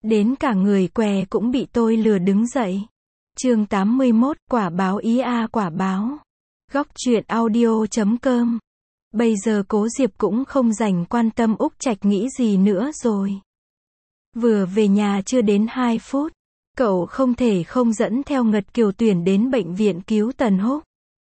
Đến cả người què cũng bị tôi lừa đứng dậy. Chương 81, quả báo ý a quả báo. Góc truyện audio.com. Bây giờ Cố Diệp cũng không dành quan tâm Úc Trạch nghĩ gì nữa rồi. Vừa về nhà chưa đến 2 phút, cậu không thể không dẫn theo Ngật Kiều Tuyển đến bệnh viện cứu Tần Húc.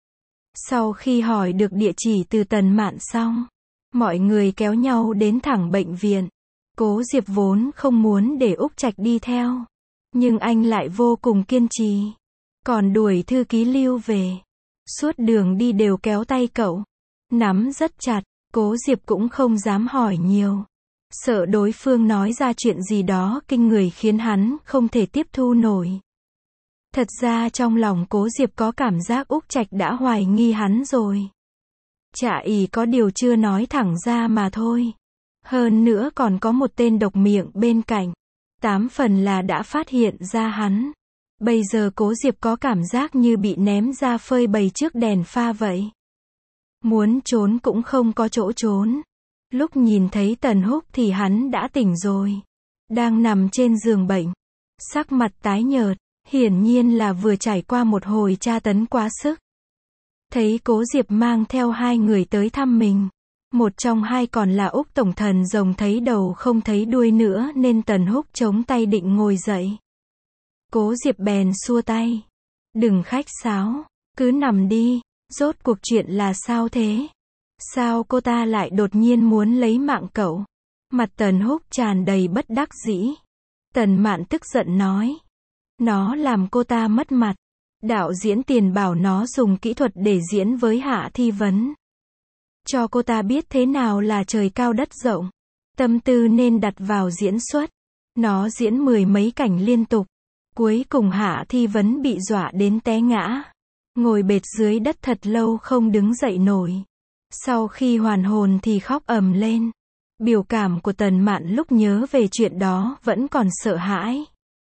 Sau khi hỏi được địa chỉ từ Tần Mạn xong, mọi người kéo nhau đến thẳng bệnh viện. Cố Diệp vốn không muốn để Úc Trạch đi theo, nhưng anh lại vô cùng kiên trì, còn đuổi thư ký Lưu về. Suốt đường đi đều kéo tay cậu, nắm rất chặt. Cố Diệp cũng không dám hỏi nhiều, sợ đối phương nói ra chuyện gì đó kinh người khiến hắn không thể tiếp thu nổi. Thật ra trong lòng Cố Diệp có cảm giác Úc Trạch đã hoài nghi hắn rồi. Chả ỷ có điều chưa nói thẳng ra mà thôi. Hơn nữa còn có một tên độc miệng bên cạnh. 8 phần là đã phát hiện ra hắn. Bây giờ Cố Diệp có cảm giác như bị ném ra phơi bày trước đèn pha vậy. Muốn trốn cũng không có chỗ trốn. Lúc nhìn thấy Tần Húc thì hắn đã tỉnh rồi. Đang nằm trên giường bệnh. Sắc mặt tái nhợt. Hiển nhiên là vừa trải qua một hồi tra tấn quá sức. Thấy Cố Diệp mang theo 2 người tới thăm mình. Một trong 2 còn là Úc Tổng Thần rồng thấy đầu không thấy đuôi nữa nên Tần Húc chống tay định ngồi dậy. Cố Diệp bèn xua tay. Đừng khách sáo, cứ nằm đi, rốt cuộc chuyện là sao thế? Sao cô ta lại đột nhiên muốn lấy mạng cậu? Mặt Tần Húc tràn đầy bất đắc dĩ. Tần Mạn tức giận nói. Nó làm cô ta mất mặt. Đạo diễn Tiền bảo nó dùng kỹ thuật để diễn với Hạ Thi Vấn. Cho cô ta biết thế nào là trời cao đất rộng. Tâm tư nên đặt vào diễn xuất. Nó diễn 10 mấy cảnh liên tục. Cuối cùng Hạ Thi Vấn bị dọa đến té ngã. Ngồi bệt dưới đất thật lâu không đứng dậy nổi. Sau khi hoàn hồn thì khóc ầm lên. Biểu cảm của Tần Mạn lúc nhớ về chuyện đó vẫn còn sợ hãi.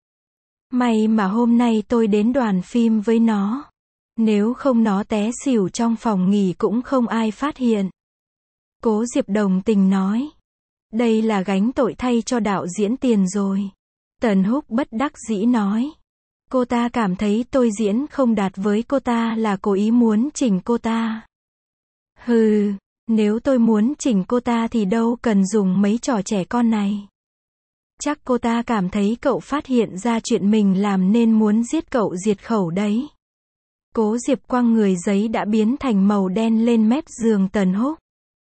May mà hôm nay tôi đến đoàn phim với nó. Nếu không nó té xỉu trong phòng nghỉ cũng không ai phát hiện. Cố Diệp đồng tình nói. Đây là gánh tội thay cho đạo diễn Tiền rồi. Tần Húc bất đắc dĩ nói. Cô ta cảm thấy tôi diễn không đạt với cô ta là cố ý muốn chỉnh cô ta. Hừ, nếu tôi muốn chỉnh cô ta thì đâu cần dùng mấy trò trẻ con này. Chắc cô ta cảm thấy cậu phát hiện ra chuyện mình làm nên muốn giết cậu diệt khẩu đấy. Cố Diệp quăng người giấy đã biến thành màu đen lên mép giường Tần Húc.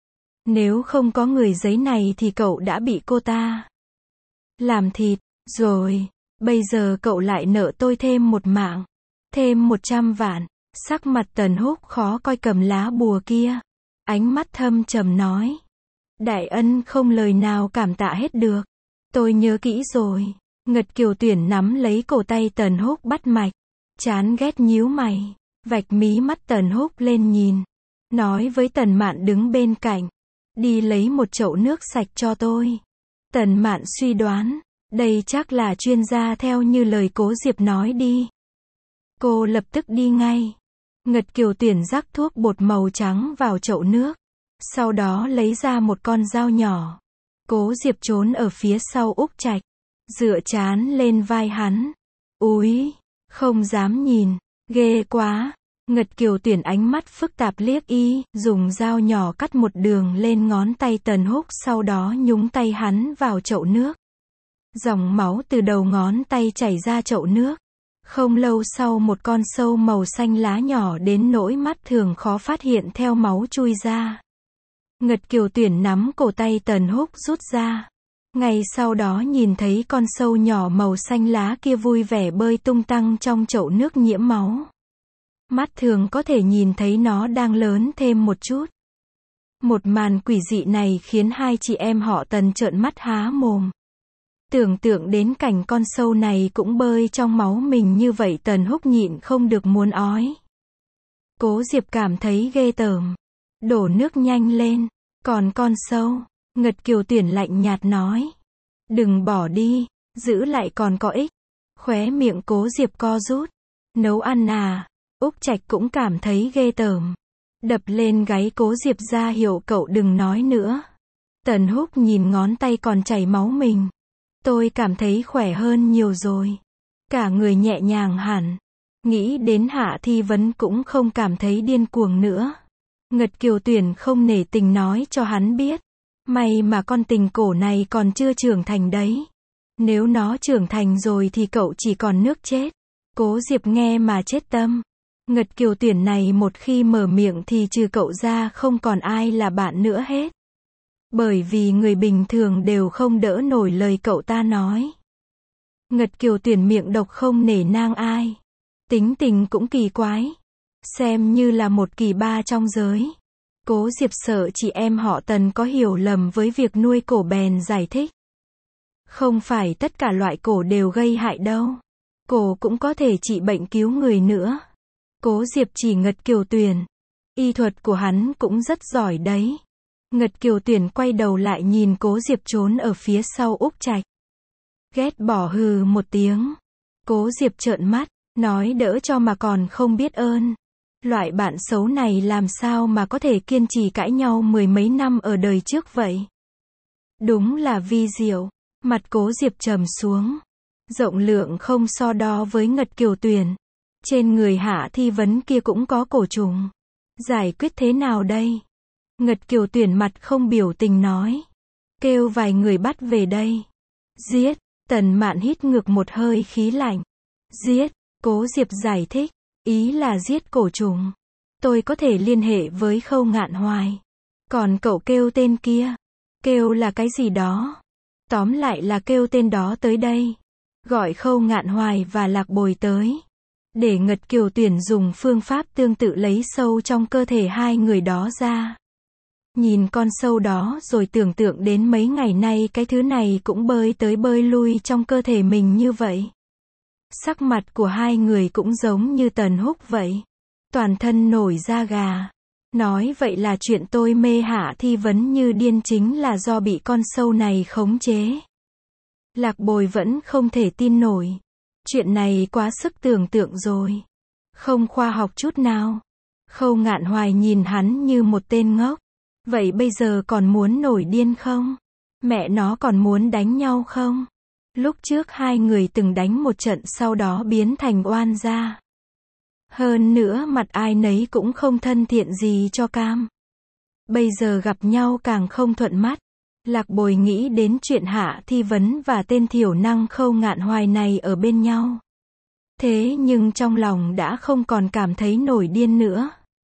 Nếu không có người giấy này thì cậu đã bị cô ta làm thịt rồi. Bây giờ cậu lại nợ tôi thêm một mạng, thêm 100 vạn. Sắc mặt Tần Húc khó coi cầm lá bùa kia. Ánh mắt thâm trầm nói. Đại ân không lời nào cảm tạ hết được. Tôi nhớ kỹ rồi. Ngật Kiều Tuyển nắm lấy cổ tay Tần Húc bắt mạch. Chán ghét nhíu mày. Vạch mí mắt Tần Húc lên nhìn. Nói với Tần Mạn đứng bên cạnh. Đi lấy một chậu nước sạch cho tôi. Tần Mạn suy đoán. Đây chắc là chuyên gia theo như lời Cố Diệp nói đi. Cô lập tức đi ngay. Ngật Kiều Tuyển rắc thuốc bột màu trắng vào chậu nước. Sau đó lấy ra một con dao nhỏ. Cố Diệp trốn ở phía sau Úc Trạch. Dựa trán lên vai hắn. Úi, không dám nhìn. Ghê quá. Ngật Kiều Tuyển ánh mắt phức tạp liếc y, dùng dao nhỏ cắt một đường lên ngón tay Tần Húc sau đó nhúng tay hắn vào chậu nước. Dòng máu từ đầu ngón tay chảy ra chậu nước. Không lâu sau một con sâu màu xanh lá nhỏ đến nỗi mắt thường khó phát hiện theo máu chui ra. Ngật Kiều Tuyển nắm cổ tay Tần Húc rút ra. Ngay sau đó nhìn thấy con sâu nhỏ màu xanh lá kia vui vẻ bơi tung tăng trong chậu nước nhiễm máu. Mắt thường có thể nhìn thấy nó đang lớn thêm một chút. Một màn quỷ dị này khiến 2 chị em họ Tần trợn mắt há mồm. Tưởng tượng đến cảnh con sâu này cũng bơi trong máu mình như vậy Tần Húc nhịn không được muốn ói. Cố Diệp cảm thấy ghê tởm. Đổ nước nhanh lên. Còn con sâu, Ngật Kiều Tuyển lạnh nhạt nói. Đừng bỏ đi, giữ lại còn có ích. Khóe miệng Cố Diệp co rút. Nấu ăn à? Úc Trạch cũng cảm thấy ghê tởm. Đập lên gáy Cố Diệp ra hiệu cậu đừng nói nữa. Tần Húc nhìn ngón tay còn chảy máu mình. Tôi cảm thấy khỏe hơn nhiều rồi. Cả người nhẹ nhàng hẳn. Nghĩ đến Hạ Thi Vấn cũng không cảm thấy điên cuồng nữa. Ngật Kiều Tuyển không nể tình nói cho hắn biết. May mà con tình cổ này còn chưa trưởng thành đấy. Nếu nó trưởng thành rồi thì cậu chỉ còn nước chết. Cố Diệp nghe mà chết tâm. Ngật Kiều Tuyển này một khi mở miệng thì trừ cậu ra không còn ai là bạn nữa hết. Bởi vì người bình thường đều không đỡ nổi lời cậu ta nói. Ngật Kiều Tuyển miệng độc không nể nang ai. Tính tình cũng kỳ quái. Xem như là một kỳ ba trong giới. Cố Diệp sợ chị em họ Tần có hiểu lầm với việc nuôi cổ bèn giải thích. Không phải tất cả loại cổ đều gây hại đâu. Cổ cũng có thể trị bệnh cứu người nữa. Cố Diệp chỉ Ngật Kiều Tuyển. Y thuật của hắn cũng rất giỏi đấy. Ngật Kiều Tuyển quay đầu lại nhìn Cố Diệp trốn ở phía sau Úc Trạch. Ghét bỏ hừ một tiếng. Cố Diệp trợn mắt, nói đỡ cho mà còn không biết ơn. Loại bạn xấu này làm sao mà có thể kiên trì cãi nhau mười mấy năm ở đời trước vậy? Đúng là vi diệu. Mặt Cố Diệp trầm xuống. Rộng lượng không so đo với Ngật Kiều Tuyển. Trên người Hạ Thi Vấn kia cũng có cổ trùng. Giải quyết thế nào đây? Ngật Kiều Tuyển mặt không biểu tình nói. Kêu vài người bắt về đây. Giết. Tần Mạn hít ngược một hơi khí lạnh. Giết. Cố Diệp giải thích. Ý là giết cổ trùng. Tôi có thể liên hệ với Khâu Ngạn Hoài. Còn cậu kêu tên kia. Kêu là cái gì đó. Tóm lại là kêu tên đó tới đây. Gọi Khâu Ngạn Hoài và Lạc Bồi tới. Để Ngật Kiều Tuyển dùng phương pháp tương tự lấy sâu trong cơ thể hai người đó ra. Nhìn con sâu đó rồi tưởng tượng đến mấy ngày nay cái thứ này cũng bơi tới bơi lui trong cơ thể mình như vậy. Sắc mặt của hai người cũng giống như Tần Húc vậy. Toàn thân nổi da gà. Nói vậy là chuyện tôi mê Hạ Thi Vấn như điên chính là do bị con sâu này khống chế. Lạc Bồi vẫn không thể tin nổi. Chuyện này quá sức tưởng tượng rồi. Không khoa học chút nào. Khâu Ngạn Hoài nhìn hắn như một tên ngốc. Vậy bây giờ còn muốn nổi điên không? Mẹ nó còn muốn đánh nhau không? Lúc trước hai người từng đánh một trận sau đó biến thành oan gia. Hơn nữa mặt ai nấy cũng không thân thiện gì cho cam. Bây giờ gặp nhau càng không thuận mắt. Lạc Bồi nghĩ đến chuyện Hạ Thi Vấn và tên thiểu năng Khâu Ngạn Hoài này ở bên nhau. Thế nhưng trong lòng đã không còn cảm thấy nổi điên nữa.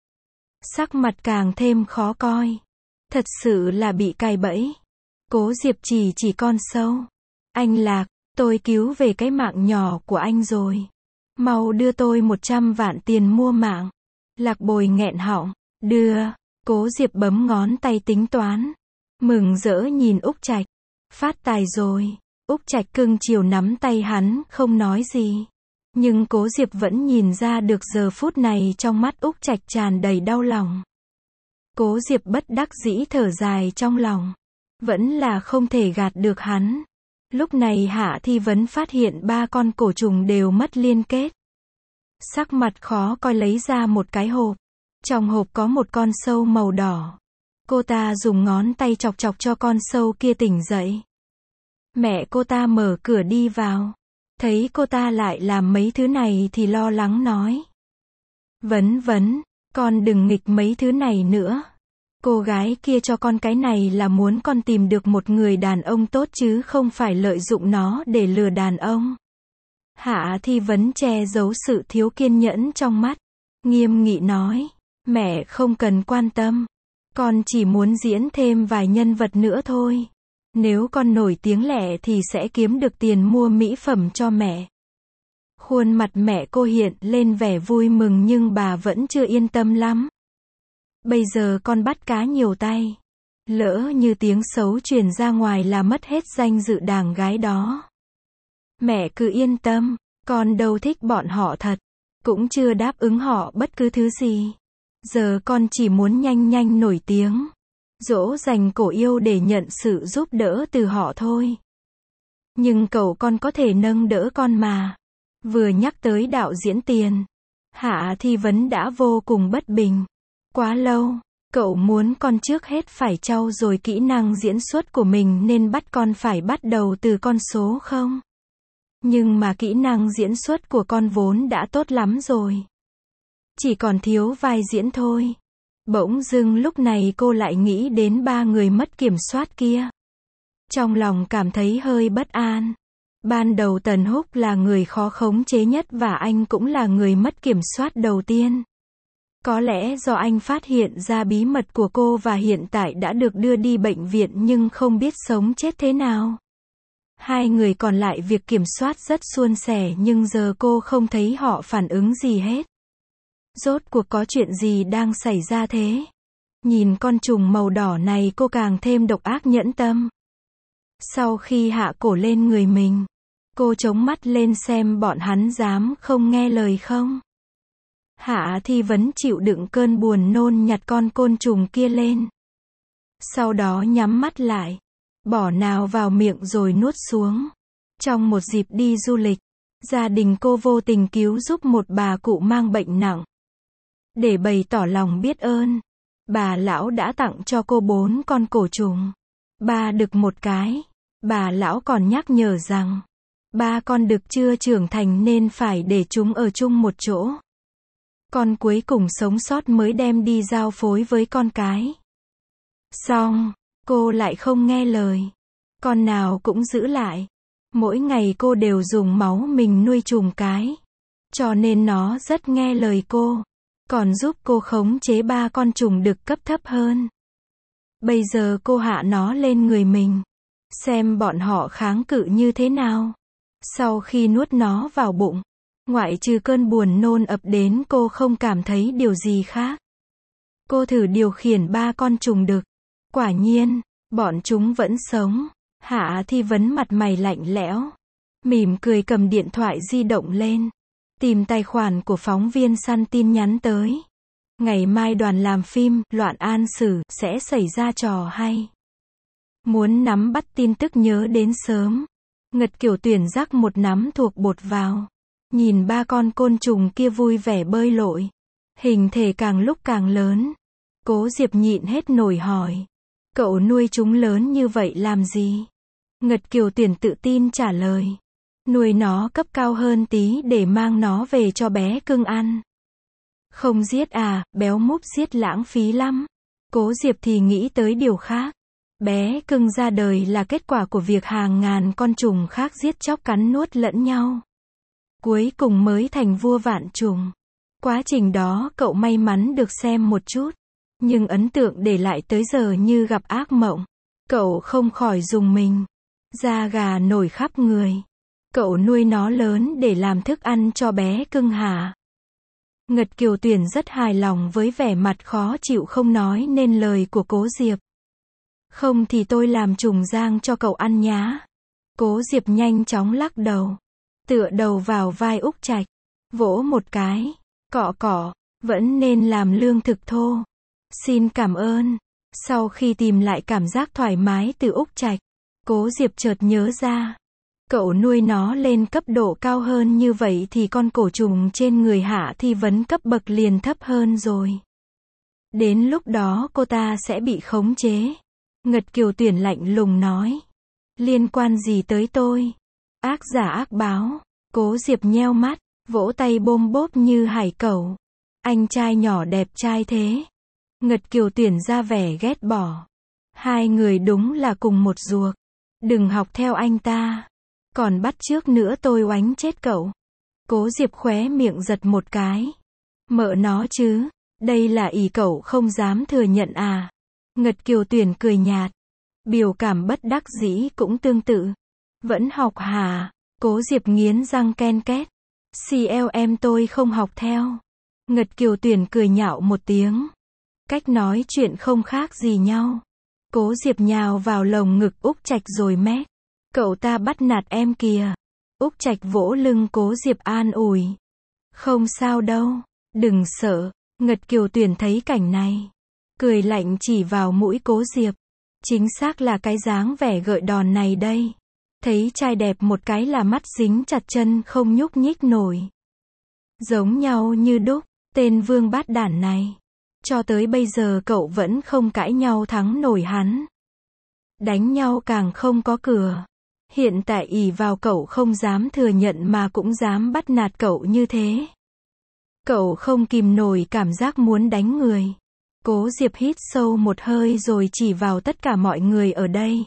Sắc mặt càng thêm khó coi. Thật sự là bị cài bẫy. Cố Diệp chỉ con sâu. Anh Lạc, tôi cứu về cái mạng nhỏ của anh rồi. Mau đưa tôi 100 vạn tiền mua mạng. Lạc Bồi nghẹn họng. Đưa. Cố Diệp bấm ngón tay tính toán. Mừng rỡ nhìn Úc Trạch. Phát tài rồi. Úc Trạch cưng chiều nắm tay hắn, không nói gì. Nhưng Cố Diệp vẫn nhìn ra được giờ phút này trong mắt Úc Trạch tràn đầy đau lòng. Cố Diệp bất đắc dĩ thở dài trong lòng. Vẫn là không thể gạt được hắn. Lúc này Hạ Thi Vấn phát hiện ba con cổ trùng đều mất liên kết. Sắc mặt khó coi lấy ra một cái hộp. Trong hộp có một con sâu màu đỏ. Cô ta dùng ngón tay chọc chọc cho con sâu kia tỉnh dậy. Mẹ cô ta mở cửa đi vào. Thấy cô ta lại làm mấy thứ này thì lo lắng nói. Vấn, con đừng nghịch mấy thứ này nữa. Cô gái kia cho con cái này là muốn con tìm được một người đàn ông tốt chứ không phải lợi dụng nó để lừa đàn ông. Hạ Thi Vấn che giấu sự thiếu kiên nhẫn trong mắt. Nghiêm nghị nói. Mẹ không cần quan tâm. Con chỉ muốn diễn thêm vài nhân vật nữa thôi. Nếu con nổi tiếng lẻ thì sẽ kiếm được tiền mua mỹ phẩm cho mẹ. Khuôn mặt mẹ cô hiện lên vẻ vui mừng nhưng bà vẫn chưa yên tâm lắm. Bây giờ con bắt cá nhiều tay. Lỡ như tiếng xấu truyền ra ngoài là mất hết danh dự đàng gái đó. Mẹ cứ yên tâm, con đâu thích bọn họ thật. Cũng chưa đáp ứng họ bất cứ thứ gì. Giờ con chỉ muốn nhanh nổi tiếng. Dỗ dành cổ yêu để nhận sự giúp đỡ từ họ thôi. Nhưng cậu con có thể nâng đỡ con mà. Vừa nhắc tới đạo diễn tiền. Hạ Thi Vấn đã vô cùng bất bình. Quá lâu, Cậu muốn con trước hết phải trau dồi kỹ năng diễn xuất của mình nên bắt con phải bắt đầu từ con số không? Nhưng mà kỹ năng diễn xuất của con vốn đã tốt lắm rồi. Chỉ còn thiếu vai diễn thôi. Bỗng dưng lúc này cô lại nghĩ đến 3 người mất kiểm soát kia. Trong lòng cảm thấy hơi bất an. Ban đầu Tần Húc là người khó khống chế nhất và anh cũng là người mất kiểm soát đầu tiên. Có lẽ do anh phát hiện ra bí mật của cô và hiện tại đã được đưa đi bệnh viện nhưng không biết sống chết thế nào. 2 người còn lại việc kiểm soát rất suôn sẻ nhưng giờ cô không thấy họ phản ứng gì hết. Rốt cuộc có chuyện gì đang xảy ra thế? Nhìn con trùng màu đỏ này cô càng thêm độc ác nhẫn tâm. Sau khi hạ cổ lên người mình, cô chống mắt lên xem bọn hắn dám không nghe lời không. Hạ Thi Vấn chịu đựng cơn buồn nôn nhặt con côn trùng kia lên. Sau đó nhắm mắt lại, bỏ nào vào miệng rồi nuốt xuống. Trong một dịp đi du lịch, gia đình cô vô tình cứu giúp một bà cụ mang bệnh nặng. Để bày tỏ lòng biết ơn, bà lão đã tặng cho cô 4 con cổ trùng. 3 đực 1 cái. Bà lão còn nhắc nhở rằng, 3 con đực chưa trưởng thành nên phải để chúng ở chung một chỗ. Con cuối cùng sống sót mới đem đi giao phối với con cái. Xong, cô lại không nghe lời. Con nào cũng giữ lại. Mỗi ngày cô đều dùng máu mình nuôi trùng cái. Cho nên nó rất nghe lời cô. Còn giúp cô khống chế 3 con trùng đực cấp thấp hơn. Bây giờ cô hạ nó lên người mình. Xem bọn họ kháng cự như thế nào. Sau khi nuốt nó vào bụng, ngoại trừ cơn buồn nôn ập đến cô không cảm thấy điều gì khác. Cô thử điều khiển 3 con trùng đực. Quả nhiên, bọn chúng vẫn sống. Hạ Thi Vấn mặt mày lạnh lẽo. Mỉm cười cầm điện thoại di động lên. Tìm tài khoản của phóng viên săn tin nhắn tới. Ngày mai đoàn làm phim, Loạn An Sử, sẽ xảy ra trò hay. Muốn nắm bắt tin tức nhớ đến sớm. Ngật Kiều Tuyển rắc một nắm thuộc bột vào. Nhìn 3 con côn trùng kia vui vẻ bơi lội. Hình thể càng lúc càng lớn. Cố Diệp nhịn hết nổi hỏi. Cậu nuôi chúng lớn như vậy làm gì? Ngật Kiều Tuyển tự tin trả lời. Nuôi nó cấp cao hơn tí để mang nó về cho bé cưng ăn. Không giết à, béo múp giết lãng phí lắm. Cố Diệp thì nghĩ tới điều khác. Bé cưng ra đời là kết quả của việc hàng ngàn con trùng khác giết chóc cắn nuốt lẫn nhau. Cuối cùng mới thành vua vạn trùng. Quá trình đó cậu may mắn được xem một chút. Nhưng ấn tượng để lại tới giờ như gặp ác mộng. Cậu không khỏi rùng mình. Da gà nổi khắp người. Cậu nuôi nó lớn để làm thức ăn cho bé cưng hả? Ngật Kiều Tuyển rất hài lòng với vẻ mặt khó chịu không nói nên lời của Cố Diệp. Không thì tôi làm trùng giang cho cậu ăn nhá. Cố Diệp nhanh chóng lắc đầu. Tựa đầu vào vai Úc Trạch. Vỗ một cái. Cọ cọ. Vẫn nên làm lương thực thô. Xin cảm ơn. Sau khi tìm lại cảm giác thoải mái từ Úc Trạch, Cố Diệp chợt nhớ ra. Cậu nuôi nó lên cấp độ cao hơn như vậy thì con cổ trùng trên người Hạ Thi Vấn cấp bậc liền thấp hơn rồi. Đến lúc đó cô ta sẽ bị khống chế. Ngật Kiều Tuyển lạnh lùng nói. Liên quan gì tới tôi? Ác giả ác báo. Cố Diệp nheo mắt, vỗ tay bôm bốp như hải cẩu. Anh trai nhỏ đẹp trai thế. Ngật Kiều Tuyển ra vẻ ghét bỏ. 2 người đúng là cùng một ruột. Đừng học theo anh ta. Còn bắt chước nữa tôi oánh chết cậu. Cố Diệp khóe miệng giật một cái. Mợ nó chứ. Đây là ỷ cậu không dám thừa nhận à. Ngật Kiều Tuyển cười nhạt. Biểu cảm bất đắc dĩ cũng tương tự. Vẫn học hả? Cố Diệp nghiến răng ken két. CLM tôi không học theo. Ngật Kiều Tuyển cười nhạo một tiếng. Cách nói chuyện không khác gì nhau. Cố Diệp nhào vào lồng ngực Úc Trạch rồi mét. Cậu ta bắt nạt em kìa. Úc Trạch vỗ lưng Cố Diệp an ủi. Không sao đâu. Đừng sợ. Ngật Kiều Tuyển thấy cảnh này. Cười lạnh chỉ vào mũi Cố Diệp. Chính xác là cái dáng vẻ gợi đòn này đây. Thấy trai đẹp một cái là mắt dính chặt chân không nhúc nhích nổi. Giống nhau như đúc. Tên vương bát đản này. Cho tới bây giờ cậu vẫn không cãi nhau thắng nổi hắn. Đánh nhau càng không có cửa. Hiện tại ỷ vào cậu không dám thừa nhận mà cũng dám bắt nạt cậu như thế. Cậu không kìm nổi cảm giác muốn đánh người. Cố Diệp hít sâu một hơi rồi chỉ vào tất cả mọi người ở đây.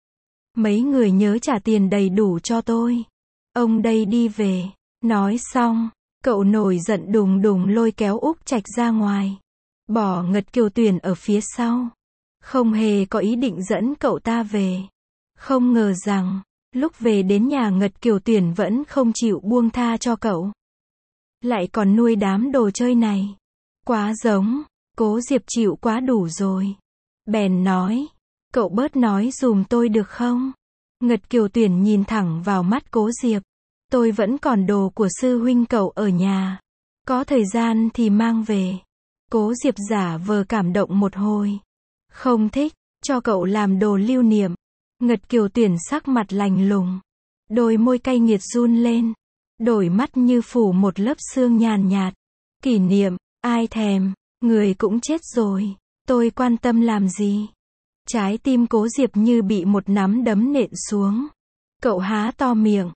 Mấy người nhớ trả tiền đầy đủ cho tôi. Ông đây đi về. Nói xong, cậu nổi giận đùng đùng lôi kéo Úc Trạch ra ngoài. Bỏ Ngật Kiều Tuyển ở phía sau. Không hề có ý định dẫn cậu ta về. Không ngờ rằng, lúc về đến nhà Ngật Kiều Tuyển vẫn không chịu buông tha cho cậu. Lại còn nuôi đám đồ chơi này. Quá giống. Cố Diệp chịu quá đủ rồi. Bèn nói, cậu bớt nói dùm tôi được không? Ngật Kiều Tuyển nhìn thẳng vào mắt Cố Diệp. Tôi vẫn còn đồ của sư huynh cậu ở nhà. Có thời gian thì mang về. Cố Diệp giả vờ cảm động một hồi. Không thích, cho cậu làm đồ lưu niệm. Ngật Kiều Tuyển sắc mặt lạnh lùng. Đôi môi cay nghiệt run lên. Đôi mắt như phủ một lớp sương nhàn nhạt. Kỷ niệm, ai thèm, người cũng chết rồi. Tôi quan tâm làm gì? Trái tim Cố Diệp như bị một nắm đấm nện xuống. Cậu há to miệng.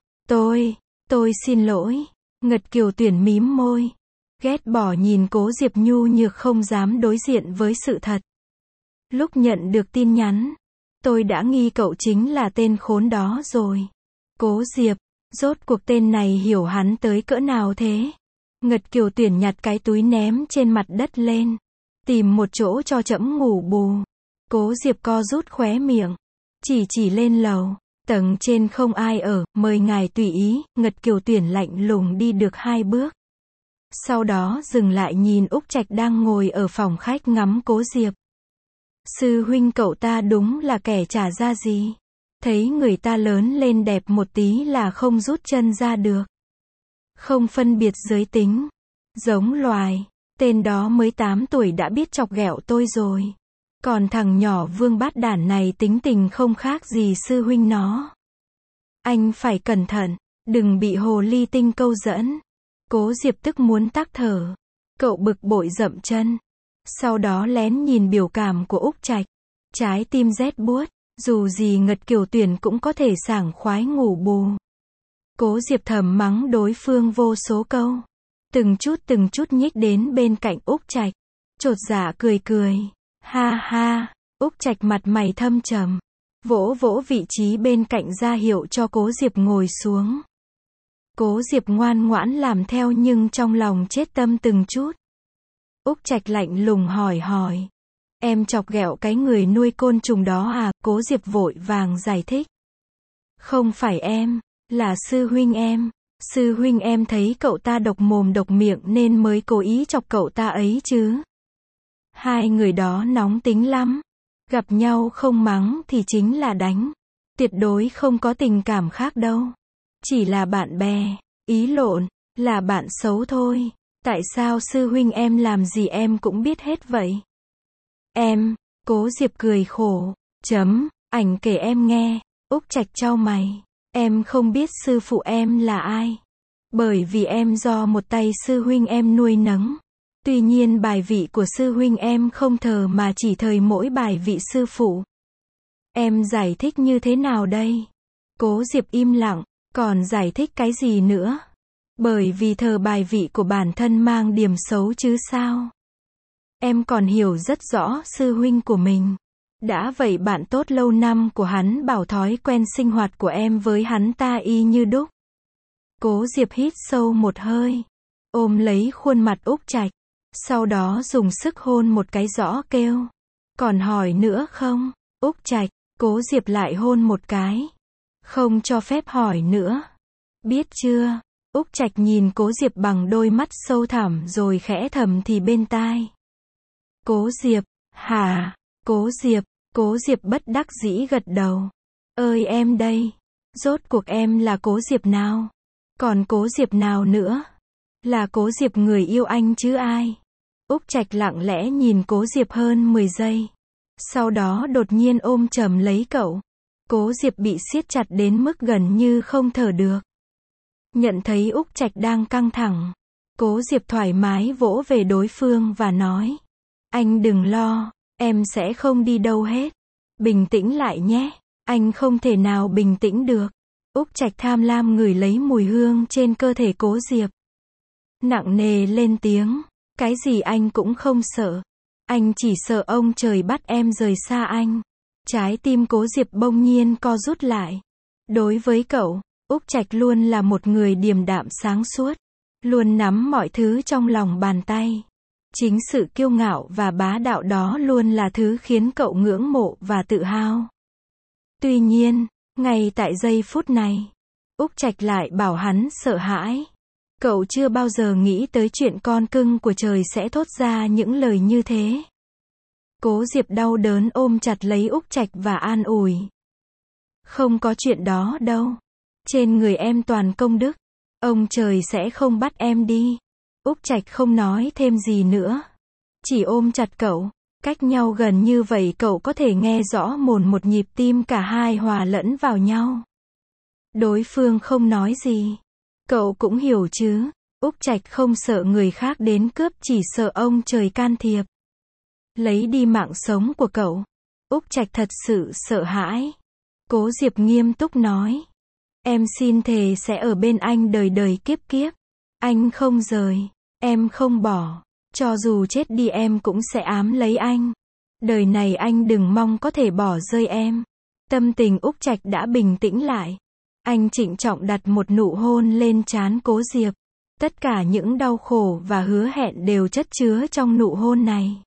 Tôi xin lỗi. Ngật Kiều Tuyển mím môi. Ghét bỏ nhìn Cố Diệp nhu nhược không dám đối diện với sự thật. Lúc nhận được tin nhắn, tôi đã nghi cậu chính là tên khốn đó rồi. Cố Diệp, rốt cuộc tên này hiểu hắn tới cỡ nào thế? Ngật Kiều Tuyển nhặt cái túi ném trên mặt đất lên. Tìm một chỗ cho trẫm ngủ bù. Cố Diệp co rút khóe miệng. Chỉ lên lầu. Tầng trên không ai ở, mời ngài tùy ý. Ngật Kiều Tuyển lạnh lùng đi được 2 bước. Sau đó dừng lại nhìn Úc Trạch đang ngồi ở phòng khách ngắm Cố Diệp. Sư huynh cậu ta đúng là kẻ trả ra gì. Thấy người ta lớn lên đẹp một tí là không rút chân ra được. Không phân biệt giới tính. Giống loài. Tên đó mới 8 tuổi đã biết chọc ghẹo tôi rồi. Còn thằng nhỏ Vương Bát Đản này tính tình không khác gì sư huynh nó. Anh phải cẩn thận, đừng bị hồ ly tinh câu dẫn. Cố Diệp tức muốn tắc thở. Cậu bực bội dậm chân. Sau đó lén nhìn biểu cảm của Úc Trạch. Trái tim rét buốt. Dù gì Ngật Kiều Tuyển cũng có thể sảng khoái ngủ bù. Cố Diệp thầm mắng đối phương vô số câu. Từng chút nhích đến bên cạnh Úc Trạch. Chột dạ cười. Ha ha. Úc Trạch mặt mày thâm trầm. Vỗ vị trí bên cạnh ra hiệu cho Cố Diệp ngồi xuống. Cố Diệp ngoan ngoãn làm theo nhưng trong lòng chết tâm từng chút. Úc Trạch lạnh lùng hỏi. Em chọc ghẹo cái người nuôi côn trùng đó à? Cố Diệp vội vàng giải thích. Không phải em, là sư huynh em. Sư huynh em thấy cậu ta độc mồm độc miệng nên mới cố ý chọc cậu ta ấy chứ. Hai người đó nóng tính lắm. Gặp nhau không mắng thì chính là đánh. Tuyệt đối không có tình cảm khác đâu. Chỉ là bạn bè. Ý lộn, là bạn xấu thôi. Tại sao sư huynh em làm gì em cũng biết hết vậy? Em, Cố Diệp cười khổ. Ảnh kể em nghe. Úc Trạch chau mày. Em không biết sư phụ em là ai. Bởi vì em do một tay sư huynh em nuôi nấng. Tuy nhiên bài vị của sư huynh em không thờ mà chỉ thờ mỗi bài vị sư phụ. Em giải thích như thế nào đây? Cố Diệp im lặng, còn giải thích cái gì nữa? Bởi vì thờ bài vị của bản thân mang điểm xấu chứ sao? Em còn hiểu rất rõ sư huynh của mình. Đã vậy bạn tốt lâu năm của hắn bảo thói quen sinh hoạt của em với hắn ta y như đúc. Cố Diệp hít sâu một hơi, ôm lấy khuôn mặt Úc Trạch, sau đó dùng sức hôn một cái rõ kêu. Còn hỏi nữa không? Úc Trạch, Cố Diệp lại hôn một cái. Không cho phép hỏi nữa. Biết chưa? Úc Trạch nhìn Cố Diệp bằng đôi mắt sâu thẳm rồi khẽ thầm thì bên tai. Cố Diệp, hả? Cố Diệp bất đắc dĩ gật đầu. Ơi em đây. Rốt cuộc em là Cố Diệp nào? Còn Cố Diệp nào nữa? Là Cố Diệp người yêu anh chứ ai? Úc Trạch lặng lẽ nhìn Cố Diệp hơn 10 giây. Sau đó đột nhiên ôm chầm lấy cậu. Cố Diệp bị siết chặt đến mức gần như không thở được. Nhận thấy Úc Trạch đang căng thẳng. Cố Diệp thoải mái vỗ về đối phương và nói. Anh đừng lo, em sẽ không đi đâu hết. Bình tĩnh lại nhé. Anh không thể nào bình tĩnh được. Úc Trạch tham lam ngửi lấy mùi hương trên cơ thể Cố Diệp. Nặng nề lên tiếng. Cái gì anh cũng không sợ. Anh chỉ sợ ông trời bắt em rời xa anh. Trái tim Cố Diệp bỗng nhiên co rút lại. Đối với cậu, Úc Trạch luôn là một người điềm đạm sáng suốt. Luôn nắm mọi thứ trong lòng bàn tay. Chính sự kiêu ngạo và bá đạo đó luôn là thứ khiến cậu ngưỡng mộ và tự hào. Tuy nhiên, ngay tại giây phút này, Úc Trạch lại bảo hắn sợ hãi. Cậu chưa bao giờ nghĩ tới chuyện con cưng của trời sẽ thốt ra những lời như thế. Cố Diệp đau đớn ôm chặt lấy Úc Trạch và an ủi. Không có chuyện đó đâu. Trên người em toàn công đức. Ông trời sẽ không bắt em đi. Úc Trạch không nói thêm gì nữa. Chỉ ôm chặt cậu. Cách nhau gần như vậy cậu có thể nghe rõ một nhịp tim cả hai hòa lẫn vào nhau. Đối phương không nói gì. Cậu cũng hiểu chứ. Úc Trạch không sợ người khác đến cướp, chỉ sợ ông trời can thiệp. Lấy đi mạng sống của cậu. Úc Trạch thật sự sợ hãi. Cố Diệp nghiêm túc nói. Em xin thề sẽ ở bên anh đời đời kiếp kiếp. Anh không rời. Em không bỏ. Cho dù chết đi em cũng sẽ ám lấy anh. Đời này anh đừng mong có thể bỏ rơi em. Tâm tình Úc Trạch đã bình tĩnh lại. Anh trịnh trọng đặt một nụ hôn lên trán Cố Diệp. Tất cả những đau khổ và hứa hẹn đều chất chứa trong nụ hôn này.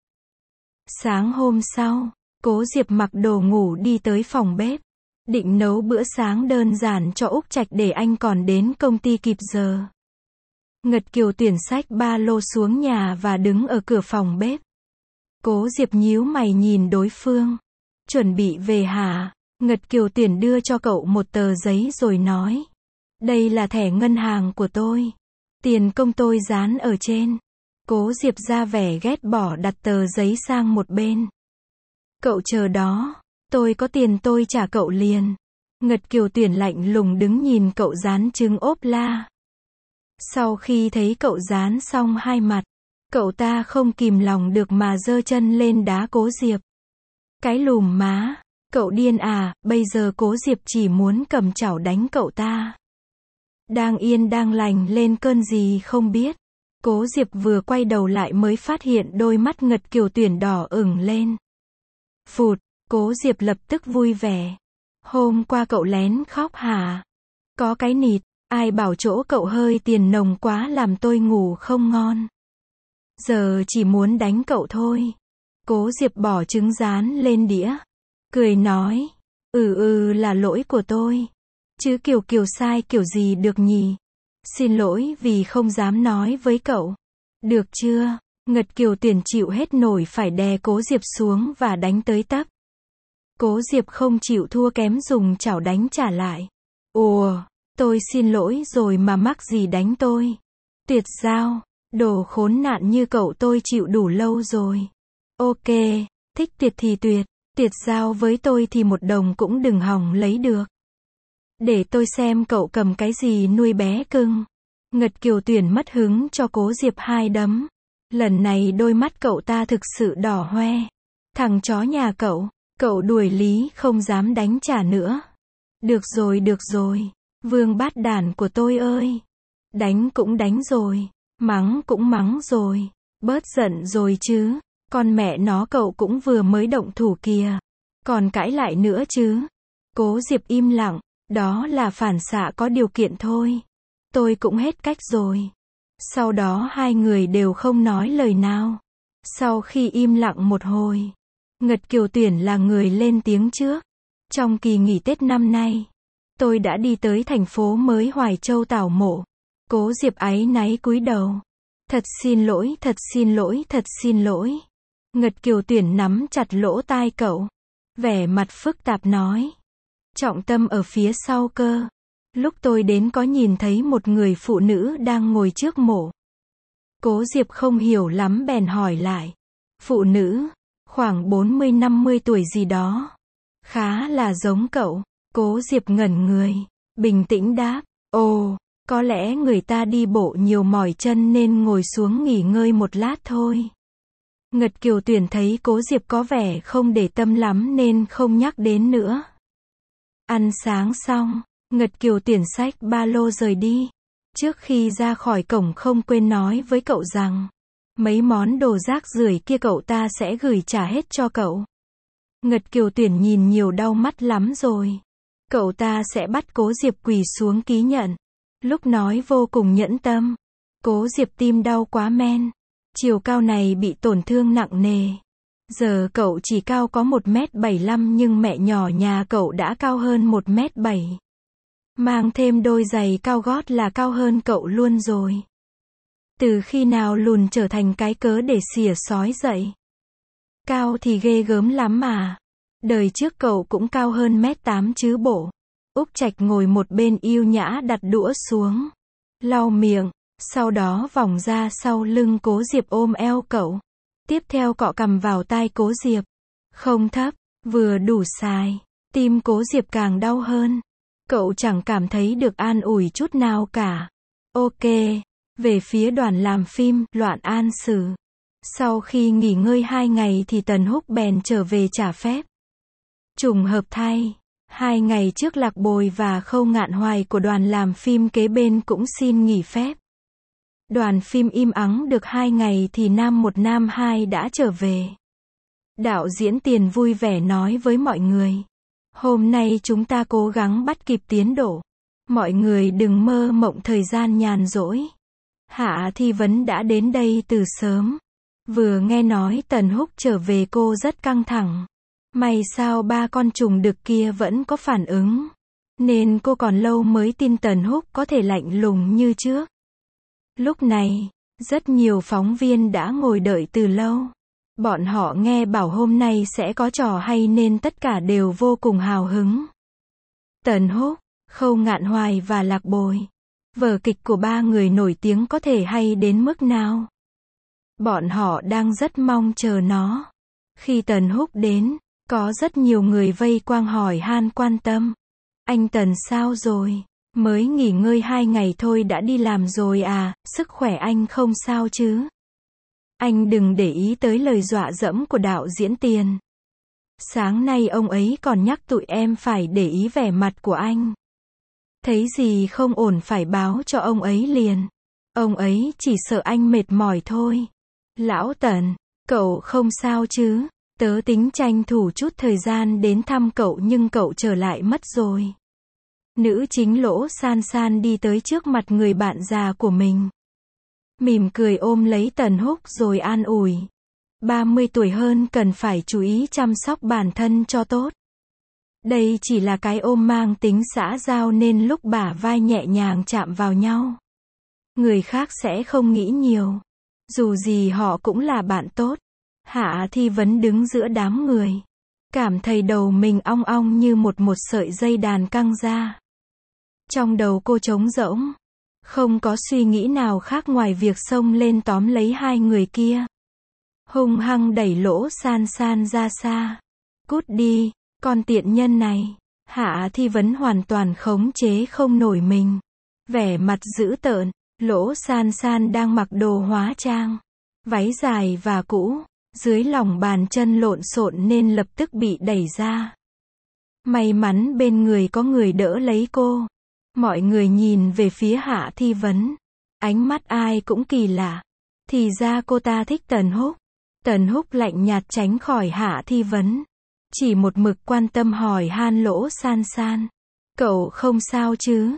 Sáng hôm sau, Cố Diệp mặc đồ ngủ đi tới phòng bếp. Định nấu bữa sáng đơn giản cho Úc Trạch để anh còn đến công ty kịp giờ. Ngật Kiều Tuyển xách ba lô xuống nhà và đứng ở cửa phòng bếp. Cố Diệp nhíu mày nhìn đối phương. Chuẩn bị về hả? Ngật Kiều Tuyển đưa cho cậu một tờ giấy rồi nói. Đây là thẻ ngân hàng của tôi. Tiền công tôi dán ở trên. Cố Diệp ra vẻ ghét bỏ đặt tờ giấy sang một bên. Cậu chờ đó. Tôi có tiền tôi trả cậu liền. Ngật Kiều Tuyển lạnh lùng đứng nhìn cậu dán trứng ốp la. Sau khi thấy cậu dán xong hai mặt, cậu ta không kìm lòng được mà giơ chân lên đá Cố Diệp. Cái lùm má, cậu điên à? Bây giờ Cố Diệp chỉ muốn cầm chảo đánh cậu ta. Đang yên đang lành lên cơn gì không biết. Cố Diệp vừa quay đầu lại mới phát hiện đôi mắt Ngật Kiều Tuyển đỏ ửng lên. Phụt, Cố Diệp lập tức vui vẻ. Hôm qua cậu lén khóc hả? Có cái nịt, ai bảo chỗ cậu hơi tiền nồng quá làm tôi ngủ không ngon. Giờ chỉ muốn đánh cậu thôi. Cố Diệp bỏ trứng rán lên đĩa. Cười nói. Là lỗi của tôi. Chứ Kiều sai kiểu gì được nhỉ? Xin lỗi vì không dám nói với cậu. Được chưa? Ngật Kiều Tuyển chịu hết nổi phải đè Cố Diệp xuống và đánh tới tấp. Cố Diệp không chịu thua kém dùng chảo đánh trả lại. Ồ, tôi xin lỗi rồi mà mắc gì đánh tôi. Tuyệt giao, đồ khốn nạn như cậu tôi chịu đủ lâu rồi. Ok, thích tuyệt thì tuyệt, tuyệt giao với tôi thì một đồng cũng đừng hòng lấy được. Để tôi xem cậu cầm cái gì nuôi bé cưng. Ngật Kiều Tuyển mất hứng cho Cố Diệp hai đấm. Lần này đôi mắt cậu ta thực sự đỏ hoe. Thằng chó nhà cậu đuổi lý không dám đánh trả nữa. Được rồi, vương bát đàn của tôi ơi. Đánh cũng đánh rồi, mắng cũng mắng rồi, bớt giận rồi chứ. Con mẹ nó cậu cũng vừa mới động thủ kìa. Còn cãi lại nữa chứ. Cố Diệp im lặng, đó là phản xạ có điều kiện thôi. Tôi cũng hết cách rồi. Sau đó hai người đều không nói lời nào. Sau khi im lặng một hồi, Ngật Kiều Tuyển là người lên tiếng trước. Trong kỳ nghỉ Tết năm nay, tôi đã đi tới thành phố mới Hoài Châu tảo mộ. Cố Diệp áy náy cúi đầu. Thật xin lỗi, thật xin lỗi, thật xin lỗi. Ngật Kiều Tuyển nắm chặt lỗ tai cậu. Vẻ mặt phức tạp nói. Trọng tâm ở phía sau cơ. Lúc tôi đến có nhìn thấy một người phụ nữ đang ngồi trước mộ. Cố Diệp không hiểu lắm bèn hỏi lại. Phụ nữ, khoảng 40-50 tuổi gì đó. Khá là giống cậu. Cố Diệp ngẩn người, bình tĩnh đáp. Ồ, có lẽ người ta đi bộ nhiều mỏi chân nên ngồi xuống nghỉ ngơi một lát thôi. Ngật Kiều Tuyển thấy Cố Diệp có vẻ không để tâm lắm nên không nhắc đến nữa. Ăn sáng xong, Ngật Kiều Tuyển xách ba lô rời đi. Trước khi ra khỏi cổng không quên nói với cậu rằng, mấy món đồ rác rưởi kia cậu ta sẽ gửi trả hết cho cậu. Ngật Kiều Tuyển nhìn nhiều đau mắt lắm rồi. Cậu ta sẽ bắt Cố Diệp quỳ xuống ký nhận. Lúc nói vô cùng nhẫn tâm. Cố Diệp tim đau quá men. Chiều cao này bị tổn thương nặng nề. Giờ cậu chỉ cao có 1m75 nhưng mẹ nhỏ nhà cậu đã cao hơn 1m7. Mang thêm đôi giày cao gót là cao hơn cậu luôn rồi. Từ khi nào lùn trở thành cái cớ để xỉa xói dậy? Cao thì ghê gớm lắm mà. Đời trước cậu cũng cao hơn 1m8 chứ bộ. Úc Trạch ngồi một bên yêu nhã đặt đũa xuống. Lau miệng. Sau đó vòng ra sau lưng Cố Diệp ôm eo cậu. Tiếp theo cọ cằm vào tai Cố Diệp. Không thấp, vừa đủ xài. Tim Cố Diệp càng đau hơn. Cậu chẳng cảm thấy được an ủi chút nào cả. Ok. Về phía đoàn làm phim, Loạn An Sử. Sau khi nghỉ ngơi 2 ngày thì Tần Húc bèn trở về trả phép. Trùng hợp thay, 2 ngày trước Lạc Bồi và Khâu Ngạn Hoài của đoàn làm phim kế bên cũng xin nghỉ phép. Đoàn phim im ắng được 2 ngày thì Nam 1 Nam 2 đã trở về. Đạo diễn Tiền vui vẻ nói với mọi người. Hôm nay chúng ta cố gắng bắt kịp tiến độ. Mọi người đừng mơ mộng thời gian nhàn rỗi. Hạ Thi Vấn đã đến đây từ sớm. Vừa nghe nói Tần Húc trở về cô rất căng thẳng. May sao ba con trùng đực kia vẫn có phản ứng. Nên cô còn lâu mới tin Tần Húc có thể lạnh lùng như trước. Lúc này, rất nhiều phóng viên đã ngồi đợi từ lâu. Bọn họ nghe bảo hôm nay sẽ có trò hay nên tất cả đều vô cùng hào hứng. Tần Húc, Khâu Ngạn Hoài và Lạc Bồi. Vở kịch của ba người nổi tiếng có thể hay đến mức nào? Bọn họ đang rất mong chờ nó. Khi Tần Húc đến, có rất nhiều người vây quanh hỏi han quan tâm. Anh Tần sao rồi? Mới nghỉ ngơi 2 ngày thôi đã đi làm rồi à, sức khỏe anh không sao chứ? Anh đừng để ý tới lời dọa dẫm của đạo diễn Tiền. Sáng nay ông ấy còn nhắc tụi em phải để ý vẻ mặt của anh. Thấy gì không ổn phải báo cho ông ấy liền. Ông ấy chỉ sợ anh mệt mỏi thôi. Lão Tần, cậu không sao chứ? Tớ tính tranh thủ chút thời gian đến thăm cậu nhưng cậu trở lại mất rồi. Nữ chính Lỗ San San đi tới trước mặt người bạn già của mình. Mỉm cười ôm lấy Tần Húc rồi an ủi. 30 tuổi hơn cần phải chú ý chăm sóc bản thân cho tốt. Đây chỉ là cái ôm mang tính xã giao nên lúc bả vai nhẹ nhàng chạm vào nhau. Người khác sẽ không nghĩ nhiều. Dù gì họ cũng là bạn tốt. Hạ Thi Vấn đứng giữa đám người. Cảm thấy đầu mình ong ong như một sợi dây đàn căng ra. Trong đầu cô trống rỗng. Không có suy nghĩ nào khác ngoài việc xông lên tóm lấy hai người kia. Hung hăng đẩy Lỗ San San ra xa. Cút đi, con tiện nhân này. Hạ Thi Vấn hoàn toàn khống chế không nổi mình. Vẻ mặt dữ tợn. Lỗ San San đang mặc đồ hóa trang. Váy dài và cũ. Dưới lòng bàn chân lộn xộn nên lập tức bị đẩy ra. May mắn bên người có người đỡ lấy cô. Mọi người nhìn về phía Hạ Thi Vấn. Ánh mắt ai cũng kỳ lạ. Thì ra cô ta thích Tần Húc. Tần Húc lạnh nhạt tránh khỏi Hạ Thi Vấn. Chỉ một mực quan tâm hỏi han Lỗ San San. Cậu không sao chứ?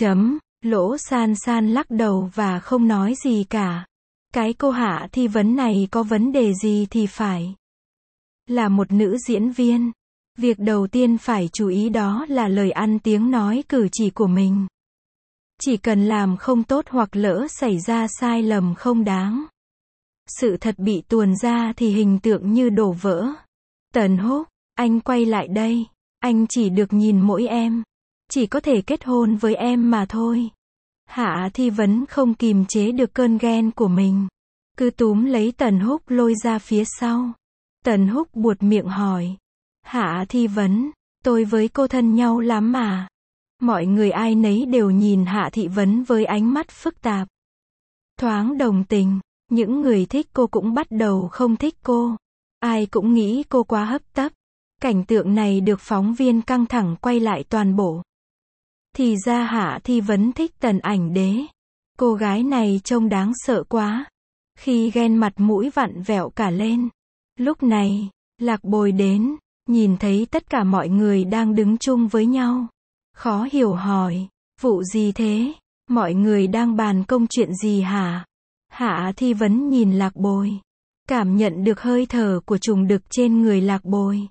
Lỗ San San lắc đầu và không nói gì cả. Cái cô Hạ Thi Vấn này có vấn đề gì thì phải. Là một nữ diễn viên. Việc đầu tiên phải chú ý đó là lời ăn tiếng nói cử chỉ của mình. Chỉ cần làm không tốt hoặc lỡ xảy ra sai lầm không đáng. Sự thật bị tuồn ra thì hình tượng như đổ vỡ. Tần Húc, anh quay lại đây. Anh chỉ được nhìn mỗi em. Chỉ có thể kết hôn với em mà thôi. Hạ Thi Vấn không kìm chế được cơn ghen của mình. Cứ túm lấy Tần Húc lôi ra phía sau. Tần Húc buột miệng hỏi. Hạ Thi Vấn, tôi với cô thân nhau lắm mà. Mọi người ai nấy đều nhìn Hạ Thi Vấn với ánh mắt phức tạp. Thoáng đồng tình, Những người thích cô cũng bắt đầu không thích cô. Ai cũng nghĩ cô quá hấp tấp. Cảnh tượng này được phóng viên căng thẳng quay lại toàn bộ. Thì ra Hạ Thi Vấn thích Tần Ảnh Đế. Cô gái này trông đáng sợ quá. Khi ghen mặt mũi vặn vẹo cả lên. Lúc này, Lạc Bồi đến, nhìn thấy tất cả mọi người đang đứng chung với nhau. Khó hiểu hỏi, vụ gì thế? Mọi người đang bàn công chuyện gì hả? Hạ Thi Vấn nhìn Lạc Bồi. Cảm nhận được hơi thở của trùng đực trên người Lạc Bồi.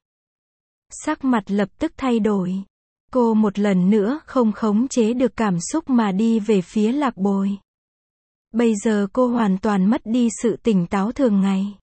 Sắc mặt lập tức thay đổi. Cô một lần nữa không khống chế được cảm xúc mà đi về phía Lạc Bồi. Bây giờ cô hoàn toàn mất đi sự tỉnh táo thường ngày.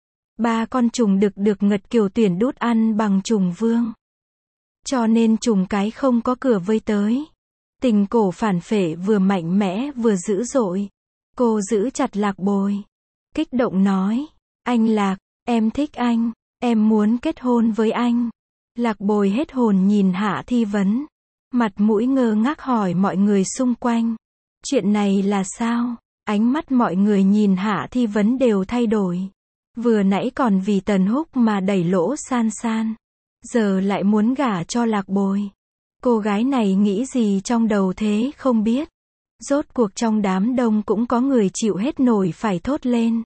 3 con trùng đực được Ngật Kiều tuyển đút ăn bằng trùng vương. Cho nên trùng cái không có cửa vây tới. Tình cổ phản phệ vừa mạnh mẽ vừa dữ dội. Cô giữ chặt Lạc Bồi. Kích động nói, anh Lạc, em thích anh, em muốn kết hôn với anh. Lạc Bồi hết hồn nhìn Hạ Thi Vấn. Mặt mũi ngơ ngác hỏi mọi người xung quanh. Chuyện này là sao? Ánh mắt mọi người nhìn Hạ Thi Vấn đều thay đổi. Vừa nãy còn vì Tần Húc mà đẩy lỗ San San. Giờ lại muốn gả cho Lạc Bồi. Cô gái này nghĩ gì trong đầu thế không biết. Rốt cuộc trong đám đông cũng có người chịu hết nổi phải thốt lên.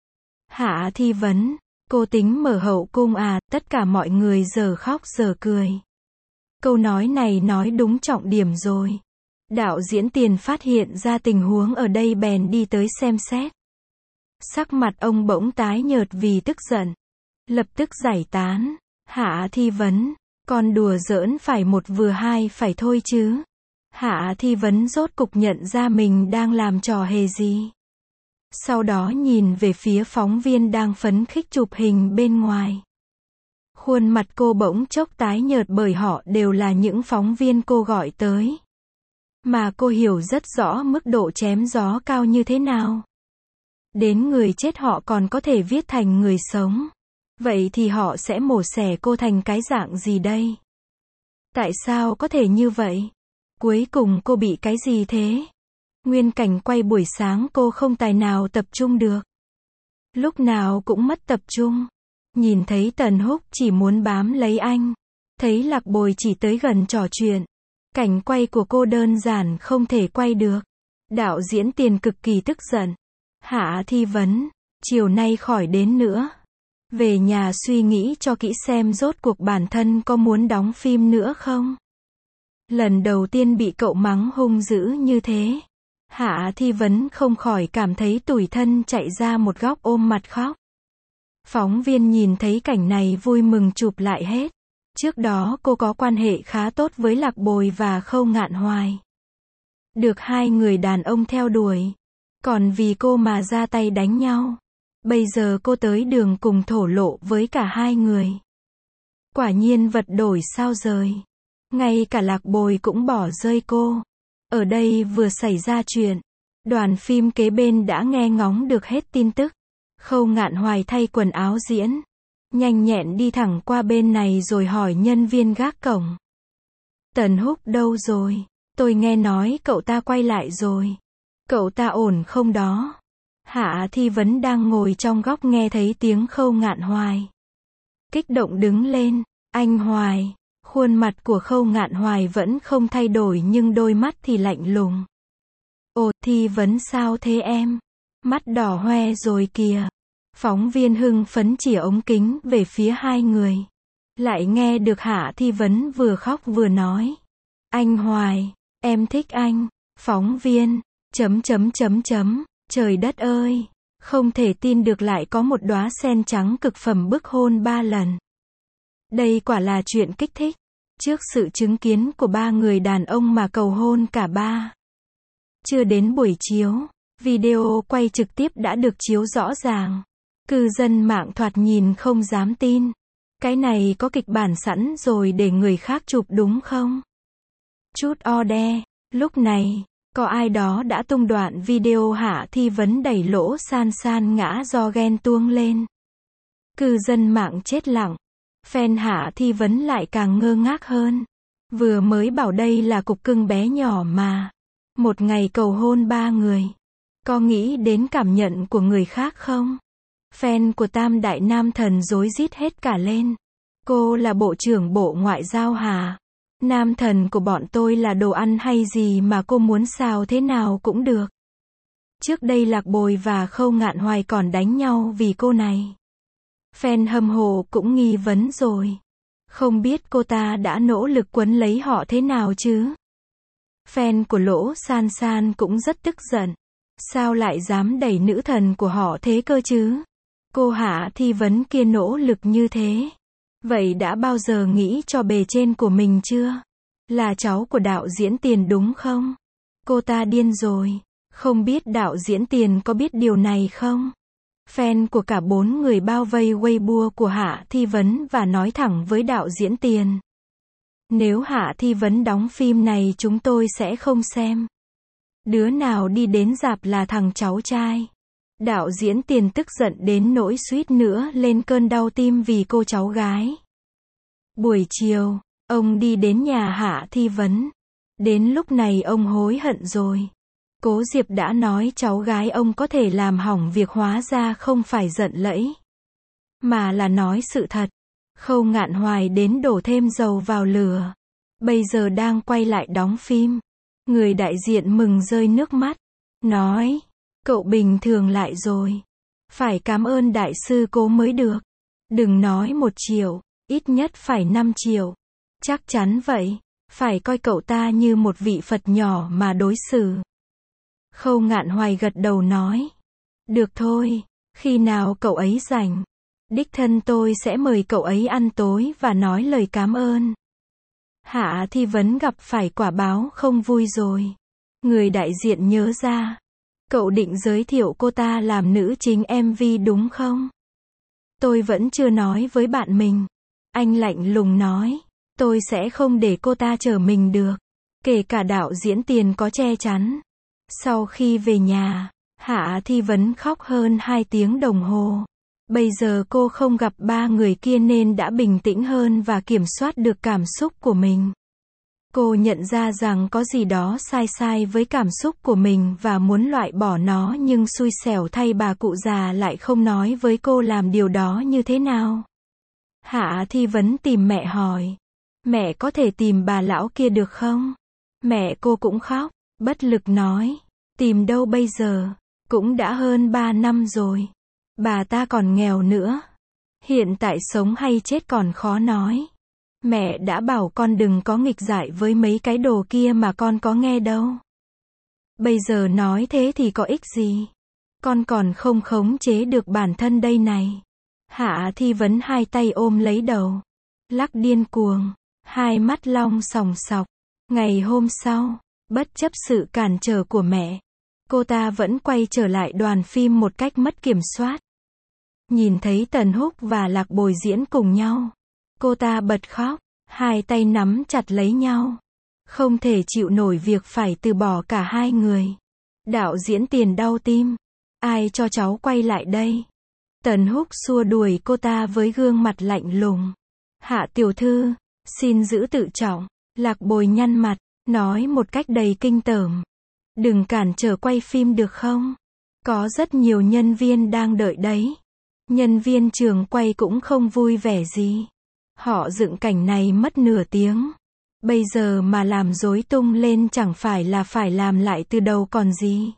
Hạ Thi Vấn, cô tính mở hậu cung à? Tất cả mọi người giờ khóc giờ cười. Câu nói này nói đúng trọng điểm rồi. Đạo diễn Tiền phát hiện ra tình huống ở đây bèn đi tới xem xét. Sắc mặt ông bỗng tái nhợt vì tức giận. Lập tức giải tán. Hạ Thi Vấn, con đùa giỡn phải một vừa hai phải thôi chứ. Hạ Thi Vấn rốt cục nhận ra mình đang làm trò hề gì. Sau đó nhìn về phía phóng viên đang phấn khích chụp hình bên ngoài. Khuôn mặt cô bỗng chốc tái nhợt bởi họ đều là những phóng viên cô gọi tới. Mà cô hiểu rất rõ mức độ chém gió cao như thế nào. Đến người chết họ còn có thể viết thành người sống. Vậy thì họ sẽ mổ xẻ cô thành cái dạng gì đây? Tại sao có thể như vậy? Cuối cùng cô bị cái gì thế? Nguyên cảnh quay buổi sáng cô không tài nào tập trung được. Lúc nào cũng mất tập trung. Nhìn thấy Tần Húc chỉ muốn bám lấy anh. Thấy Lạc Bồi chỉ tới gần trò chuyện. Cảnh quay của cô đơn giản không thể quay được. Đạo diễn Tiền cực kỳ tức giận. Hạ Thi Vấn, chiều nay khỏi đến nữa. Về nhà suy nghĩ cho kỹ xem rốt cuộc bản thân có muốn đóng phim nữa không? Lần đầu tiên bị cậu mắng hung dữ như thế. Hạ Thi Vấn không khỏi cảm thấy tủi thân chạy ra một góc ôm mặt khóc. Phóng viên nhìn thấy cảnh này vui mừng chụp lại hết. Trước đó cô có quan hệ khá tốt với Lạc Bồi và Khâu Ngạn Hoài. Được 2 người đàn ông theo đuổi. Còn vì cô mà ra tay đánh nhau. Bây giờ cô tới đường cùng thổ lộ với cả 2 người. Quả nhiên vật đổi sao rời. Ngay cả Lạc Bồi cũng bỏ rơi cô. Ở đây vừa xảy ra chuyện. Đoàn phim kế bên đã nghe ngóng được hết tin tức. Khâu Ngạn Hoài thay quần áo diễn. Nhanh nhẹn đi thẳng qua bên này rồi hỏi nhân viên gác cổng. Tần Húc đâu rồi? Tôi nghe nói cậu ta quay lại rồi. Cậu ta ổn không đó? Hạ Thi Vấn đang ngồi trong góc nghe thấy tiếng Khâu Ngạn Hoài. Kích động đứng lên. Anh Hoài. Khuôn mặt của Khâu Ngạn Hoài vẫn không thay đổi nhưng đôi mắt thì lạnh lùng. Ồ, Thi Vấn sao thế em? Mắt đỏ hoe rồi kìa. Phóng viên hưng phấn chĩa ống kính về phía 2 người. Lại nghe được Hạ Thi Vấn vừa khóc vừa nói. Anh Hoài, em thích anh. Phóng viên, ... Trời đất ơi, không thể tin được lại có một đóa sen trắng cực phẩm bức hôn 3 lần. Đây quả là chuyện kích thích. Trước sự chứng kiến của 3 người đàn ông mà cầu hôn cả 3. Chưa đến buổi chiếu, video quay trực tiếp đã được chiếu rõ ràng. Cư dân mạng thoạt nhìn không dám tin. Cái này có kịch bản sẵn rồi để người khác chụp đúng không? Chút order. Lúc này, có ai đó đã tung đoạn video Hạ Thi Vấn đẩy lỗ San San ngã do ghen tuông lên. Cư dân mạng chết lặng. Fan Hạ Thi Vấn lại càng ngơ ngác hơn. Vừa mới bảo đây là cục cưng bé nhỏ mà. Một ngày cầu hôn 3 người. Có nghĩ đến cảm nhận của người khác không? Fan của Tam Đại Nam Thần rối rít hết cả lên. Cô là bộ trưởng Bộ Ngoại giao hả? Nam thần của bọn tôi là đồ ăn hay gì mà cô muốn xào thế nào cũng được. Trước đây Lạc Bồi và Khâu Ngạn Hoài còn đánh nhau vì cô này. Fan hâm mộ cũng nghi vấn rồi. Không biết cô ta đã nỗ lực quấn lấy họ thế nào chứ? Fan của Lỗ San San cũng rất tức giận. Sao lại dám đẩy nữ thần của họ thế cơ chứ? Cô Hạ Thi Vấn kia nỗ lực như thế. Vậy đã bao giờ nghĩ cho bề trên của mình chưa? Là cháu của đạo diễn Tiền đúng không? Cô ta điên rồi. Không biết đạo diễn Tiền có biết điều này không? Fan của cả 4 người bao vây Weibo của Hạ Thi Vấn và nói thẳng với đạo diễn Tiền. Nếu Hạ Thi Vấn đóng phim này chúng tôi sẽ không xem. Đứa nào đi đến rạp là thằng cháu trai. Đạo diễn Tiền tức giận đến nỗi suýt nữa lên cơn đau tim vì cô cháu gái. Buổi chiều, ông đi đến nhà Hạ Thi Vấn. Đến lúc này ông hối hận rồi. Cố Diệp đã nói cháu gái ông có thể làm hỏng việc, hóa ra không phải giận lẫy, mà là nói sự thật. Khâu Ngạn Hoài đến đổ thêm dầu vào lửa. Bây giờ đang quay lại đóng phim. Người đại diện mừng rơi nước mắt. Nói, cậu bình thường lại rồi. Phải cảm ơn đại sư Cố mới được. Đừng nói 1 triệu, ít nhất phải 5 triệu. Chắc chắn vậy. Phải coi cậu ta như một vị Phật nhỏ mà đối xử. Khâu Ngạn Hoài gật đầu nói. Được thôi, khi nào cậu ấy rảnh, đích thân tôi sẽ mời cậu ấy ăn tối và nói lời cảm ơn. Hạ Thi Vấn gặp phải quả báo không vui rồi. Người đại diện nhớ ra. Cậu định giới thiệu cô ta làm nữ chính MV đúng không? Tôi vẫn chưa nói với bạn mình. Anh lạnh lùng nói. Tôi sẽ không để cô ta chở mình được. Kể cả đạo diễn Tiền có che chắn. Sau khi về nhà, Hạ Thi Vấn khóc hơn 2 tiếng đồng hồ. Bây giờ cô không gặp 3 người kia nên đã bình tĩnh hơn và kiểm soát được cảm xúc của mình. Cô nhận ra rằng có gì đó sai sai với cảm xúc của mình và muốn loại bỏ nó, nhưng xui xẻo thay bà cụ già lại không nói với cô làm điều đó như thế nào. Hạ Thi Vấn tìm mẹ hỏi. Mẹ có thể tìm bà lão kia được không? Mẹ cô cũng khóc, bất lực nói. Tìm đâu bây giờ? Cũng đã hơn 3 năm rồi. Bà ta còn nghèo nữa. Hiện tại sống hay chết còn khó nói. Mẹ đã bảo con đừng có nghịch dại với mấy cái đồ kia mà con có nghe đâu. Bây giờ nói thế thì có ích gì? Con còn không khống chế được bản thân đây này. Hạ Thi Vấn 2 tay ôm lấy đầu. Lắc điên cuồng. 2 mắt long sòng sọc. Ngày hôm sau, bất chấp sự cản trở của mẹ, cô ta vẫn quay trở lại đoàn phim một cách mất kiểm soát. Nhìn thấy Tần Húc và Lạc Bồi diễn cùng nhau, cô ta bật khóc, 2 tay nắm chặt lấy nhau. Không thể chịu nổi việc phải từ bỏ cả 2 người. Đạo diễn Tiền đau tim. Ai cho cháu quay lại đây? Tần Húc xua đuổi cô ta với gương mặt lạnh lùng. Hạ tiểu thư, xin giữ tự trọng. Lạc Bồi nhăn mặt, nói một cách đầy kinh tởm. Đừng cản trở quay phim được không? Có rất nhiều nhân viên đang đợi đấy. Nhân viên trường quay cũng không vui vẻ gì. Họ dựng cảnh này mất nửa tiếng. Bây giờ mà làm rối tung lên chẳng phải là phải làm lại từ đầu còn gì.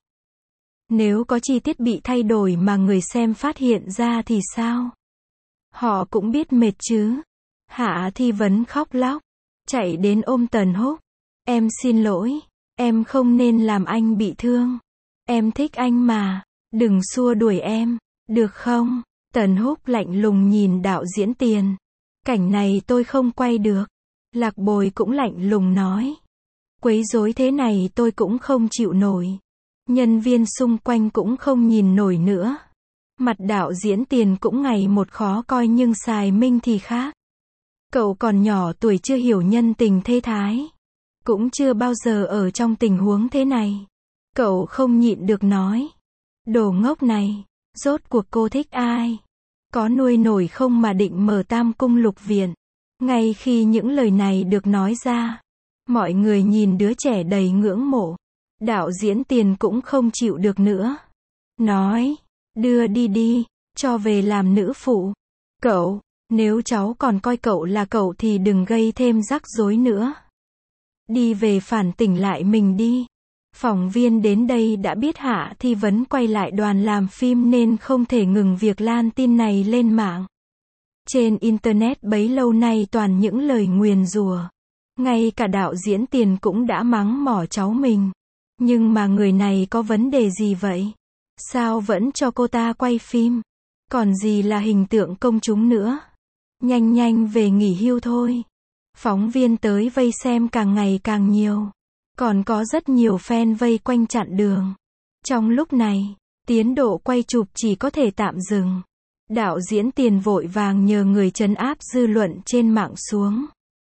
Nếu có chi tiết bị thay đổi mà người xem phát hiện ra thì sao? Họ cũng biết mệt chứ. Hạ Thi Vấn khóc lóc, chạy đến ôm Tần Húc. Em xin lỗi, em không nên làm anh bị thương. Em thích anh mà, đừng xua đuổi em, được không? Tần Húc lạnh lùng nhìn đạo diễn Tiền. Cảnh này tôi không quay được. Lạc Bồi cũng lạnh lùng nói. Quấy rối thế này tôi cũng không chịu nổi. Nhân viên xung quanh cũng không nhìn nổi nữa. Mặt đạo diễn Tiền cũng ngày một khó coi, nhưng Sài Minh thì khác. Cậu còn nhỏ tuổi chưa hiểu nhân tình thế thái. Cũng chưa bao giờ ở trong tình huống thế này. Cậu không nhịn được nói. Đồ ngốc này, rốt cuộc cô thích ai? Có nuôi nổi không mà định mở Tam Cung Lục Viện? Ngay khi những lời này được nói ra, mọi người nhìn đứa trẻ đầy ngưỡng mộ. Đạo diễn Tiền cũng không chịu được nữa. Nói, đưa đi đi, cho về làm nữ phụ. Cậu, nếu cháu còn coi cậu là cậu thì đừng gây thêm rắc rối nữa. Đi về phản tỉnh lại mình đi. Phóng viên đến đây đã biết Hạ Thi Vấn quay lại đoàn làm phim nên không thể ngừng việc lan tin này lên mạng. Trên Internet bấy lâu nay toàn những lời nguyền rủa. Ngay cả đạo diễn Tiền cũng đã mắng mỏ cháu mình. Nhưng mà người này có vấn đề gì vậy? Sao vẫn cho cô ta quay phim? Còn gì là hình tượng công chúng nữa? Nhanh nhanh về nghỉ hưu thôi. Phóng viên tới vây xem càng ngày càng nhiều. Còn có rất nhiều fan vây quanh chặn đường. Trong lúc này, tiến độ quay chụp chỉ có thể tạm dừng. Đạo diễn Tiền vội vàng nhờ người trấn áp dư luận trên mạng xuống.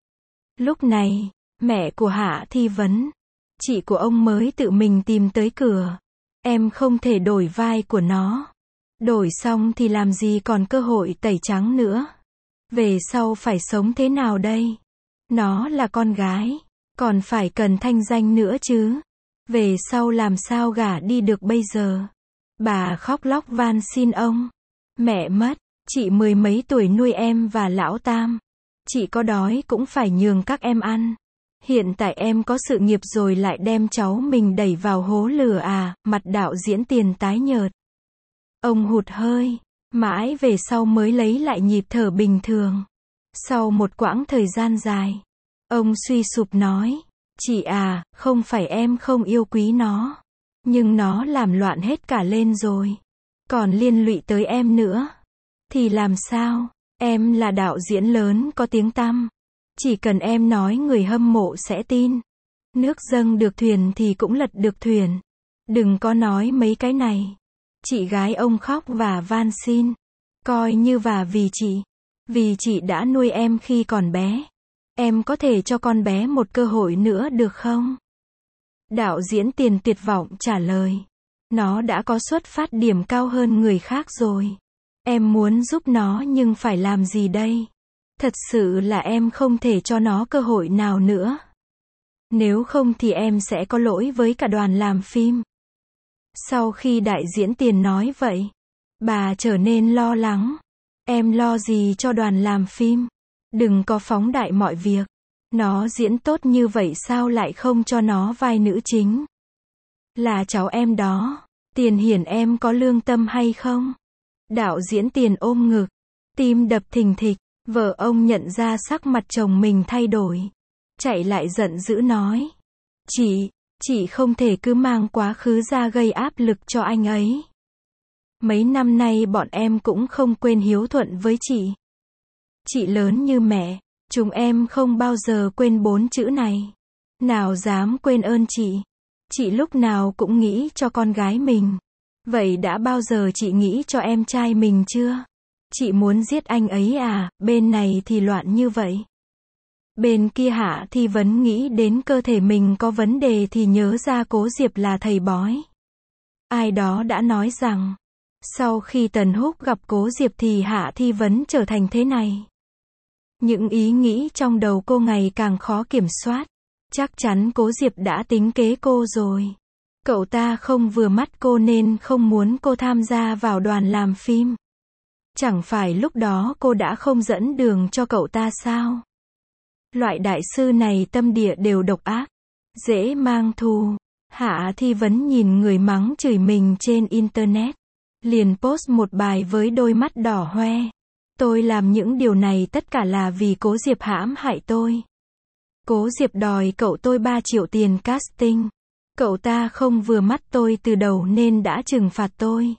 Lúc này, mẹ của Hạ Thi Vấn, chị của ông mới tự mình tìm tới cửa. Em không thể đổi vai của nó. Đổi xong thì làm gì còn cơ hội tẩy trắng nữa. Về sau phải sống thế nào đây? Nó là con gái, còn phải cần thanh danh nữa chứ. Về sau làm sao gả đi được bây giờ? Bà khóc lóc van xin ông. Mẹ mất, chị mười mấy tuổi nuôi em và lão Tam. Chị có đói cũng phải nhường các em ăn. Hiện tại em có sự nghiệp rồi lại đem cháu mình đẩy vào hố lửa à? Mặt đạo diễn Tiền tái nhợt. Ông hụt hơi, mãi về sau mới lấy lại nhịp thở bình thường. Sau một quãng thời gian dài, ông suy sụp nói, chị à, không phải em không yêu quý nó, nhưng nó làm loạn hết cả lên rồi. Còn liên lụy tới em nữa. Thì làm sao? Em là đạo diễn lớn có tiếng tăm. Chỉ cần em nói người hâm mộ sẽ tin. Nước dâng được thuyền thì cũng lật được thuyền. Đừng có nói mấy cái này. Chị gái ông khóc và van xin. Coi như và vì chị. Vì chị đã nuôi em khi còn bé. Em có thể cho con bé một cơ hội nữa được không? Đạo diễn Tiền tuyệt vọng trả lời. Nó đã có xuất phát điểm cao hơn người khác rồi. Em muốn giúp nó nhưng phải làm gì đây? Thật sự là em không thể cho nó cơ hội nào nữa. Nếu không thì em sẽ có lỗi với cả đoàn làm phim. Sau khi đại diễn Tiền nói vậy, bà trở nên lo lắng. Em lo gì cho đoàn làm phim? Đừng có phóng đại mọi việc. Nó diễn tốt như vậy sao lại không cho nó vai nữ chính? Là cháu em đó. Tiền hiển em có lương tâm hay không? Đạo diễn Tiền ôm ngực. Tim đập thình thịch. Vợ ông nhận ra sắc mặt chồng mình thay đổi. Chạy lại giận dữ nói. Chị không thể cứ mang quá khứ ra gây áp lực cho anh ấy. Mấy năm nay bọn em cũng không quên hiếu thuận với chị. Chị lớn như mẹ, chúng em không bao giờ quên 4 chữ này. Nào dám quên ơn chị. Chị lúc nào cũng nghĩ cho con gái mình. Vậy đã bao giờ chị nghĩ cho em trai mình chưa? Chị muốn giết anh ấy à? Bên này thì loạn như vậy. Bên kia Hạ Thi Vấn nghĩ đến cơ thể mình có vấn đề thì nhớ ra Cố Diệp là thầy bói. Ai đó đã nói rằng, sau khi Tần Húc gặp Cố Diệp thì Hạ Thi Vấn trở thành thế này. Những ý nghĩ trong đầu cô ngày càng khó kiểm soát. Chắc chắn Cố Diệp đã tính kế cô rồi. Cậu ta không vừa mắt cô nên không muốn cô tham gia vào đoàn làm phim. Chẳng phải lúc đó cô đã không dẫn đường cho cậu ta sao? Loại đại sư này tâm địa đều độc ác, dễ mang thù. Hạ Thi Vấn nhìn người mắng chửi mình trên Internet. Liền post một bài với đôi mắt đỏ hoe. Tôi làm những điều này tất cả là vì Cố Diệp hãm hại tôi. Cố Diệp đòi cậu tôi 3 triệu tiền casting. Cậu ta không vừa mắt tôi từ đầu nên đã trừng phạt tôi.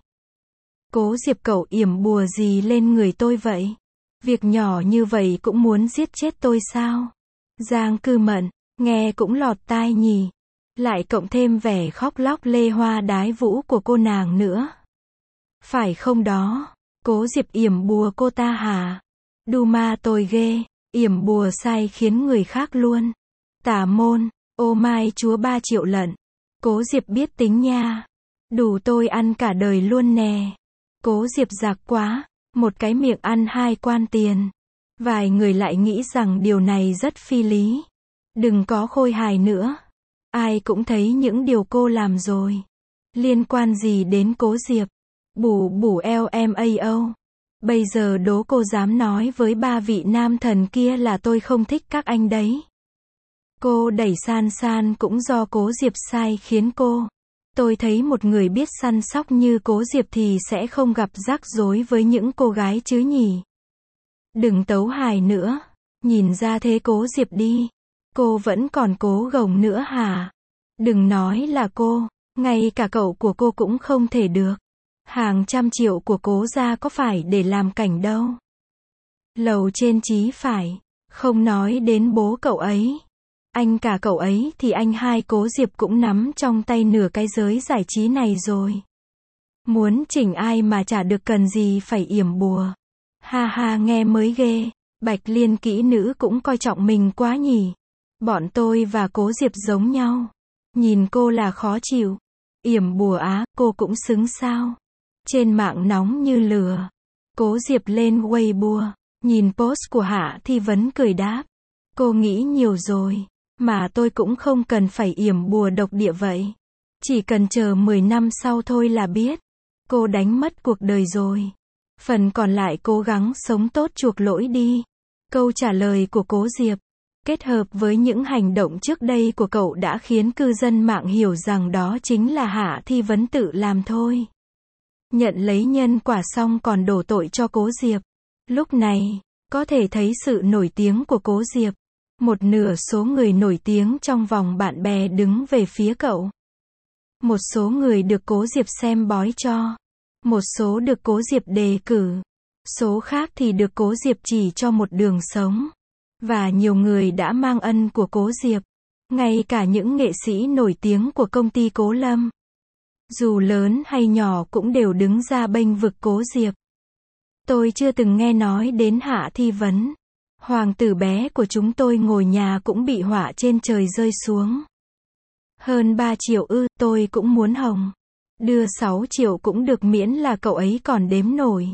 Cố Diệp cậu yểm bùa gì lên người tôi vậy? Việc nhỏ như vậy cũng muốn giết chết tôi sao? Giang Cư Mận, nghe cũng lọt tai nhỉ. Lại cộng thêm vẻ khóc lóc lê hoa đái vũ của cô nàng nữa. Phải không đó? Cố Diệp yểm bùa cô ta hả? Đu ma tôi ghê, yểm bùa sai khiến người khác luôn. Tà môn, ô mai chúa 3 triệu lận. Cố Diệp biết tính nha. Đủ tôi ăn cả đời luôn nè. Cố Diệp giạc quá, một cái miệng ăn 2 quan tiền. Vài người lại nghĩ rằng điều này rất phi lý. Đừng có khôi hài nữa. Ai cũng thấy những điều cô làm rồi. Liên quan gì đến Cố Diệp? Bù bù LMAO. Bây giờ đố cô dám nói với ba vị nam thần kia là tôi không thích các anh đấy. Cô đẩy San San cũng do Cố Diệp sai khiến cô. Tôi thấy một người biết săn sóc như Cố Diệp thì sẽ không gặp rắc rối với những cô gái chứ nhỉ. Đừng tấu hài nữa. Nhìn ra thế Cố Diệp đi. Cô vẫn còn cố gồng nữa hả? Đừng nói là cô. Ngay cả cậu của cô cũng không thể được. Hàng trăm triệu của Cố gia có phải để làm cảnh đâu. Lầu trên chí phải. Không nói đến bố cậu ấy. Anh cả cậu ấy thì anh hai Cố Diệp cũng nắm trong tay nửa cái giới giải trí này rồi. Muốn chỉnh ai mà chả được cần gì phải yểm bùa. Ha ha nghe mới ghê. Bạch Liên kỹ nữ cũng coi trọng mình quá nhỉ. Bọn tôi và Cố Diệp giống nhau. Nhìn cô là khó chịu. Yểm bùa á, cô cũng xứng sao? Trên mạng nóng như lửa. Cố Diệp lên Weibo. Nhìn post của Hạ Thi Vấn cười đáp. Cô nghĩ nhiều rồi. Mà tôi cũng không cần phải yểm bùa độc địa vậy. Chỉ cần chờ 10 năm sau thôi là biết. Cô đánh mất cuộc đời rồi. Phần còn lại cố gắng sống tốt chuộc lỗi đi. Câu trả lời của Cố Diệp, kết hợp với những hành động trước đây của cậu đã khiến cư dân mạng hiểu rằng đó chính là Hạ Thi Vấn tự làm thôi. Nhận lấy nhân quả xong còn đổ tội cho Cố Diệp. Lúc này, có thể thấy sự nổi tiếng của Cố Diệp. Một nửa số người nổi tiếng trong vòng bạn bè đứng về phía cậu. Một số người được Cố Diệp xem bói cho. Một số được Cố Diệp đề cử. Số khác thì được Cố Diệp chỉ cho một đường sống. Và nhiều người đã mang ân của Cố Diệp. Ngay cả những nghệ sĩ nổi tiếng của công ty Cố Lâm. Dù lớn hay nhỏ cũng đều đứng ra bênh vực Cố Diệp. Tôi chưa từng nghe nói đến Hạ Thi Vấn. Hoàng tử bé của chúng tôi ngồi nhà cũng bị họa trên trời rơi xuống. Hơn 3 triệu tôi cũng muốn hồng. Đưa 6 triệu cũng được miễn là cậu ấy còn đếm nổi.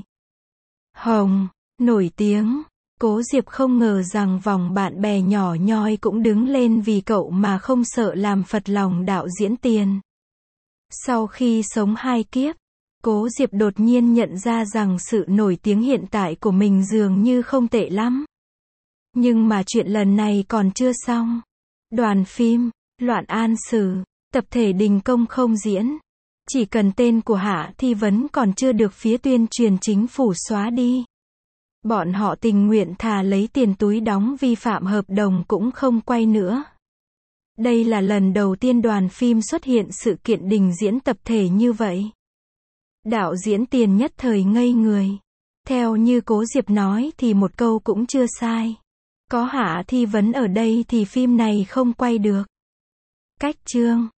Hồng, nổi tiếng. Cố Diệp không ngờ rằng vòng bạn bè nhỏ nhoi cũng đứng lên vì cậu mà không sợ làm phật lòng đạo diễn tiền. Sau khi sống 2 kiếp, Cố Diệp đột nhiên nhận ra rằng sự nổi tiếng hiện tại của mình dường như không tệ lắm. Nhưng mà chuyện lần này còn chưa xong. Đoàn phim, Loạn An Sử, tập thể Đình Công không diễn. Chỉ cần tên của Hạ Thi Vấn còn chưa được phía tuyên truyền chính phủ xóa đi. Bọn họ tình nguyện thà lấy tiền túi đóng vi phạm hợp đồng cũng không quay nữa. Đây là lần đầu tiên đoàn phim xuất hiện sự kiện đình diễn tập thể như vậy. Đạo diễn Tiền nhất thời ngây người. Theo như Cố Diệp nói thì một câu cũng chưa sai. Có Hạ Thi Vấn ở đây thì phim này không quay được. Cách chương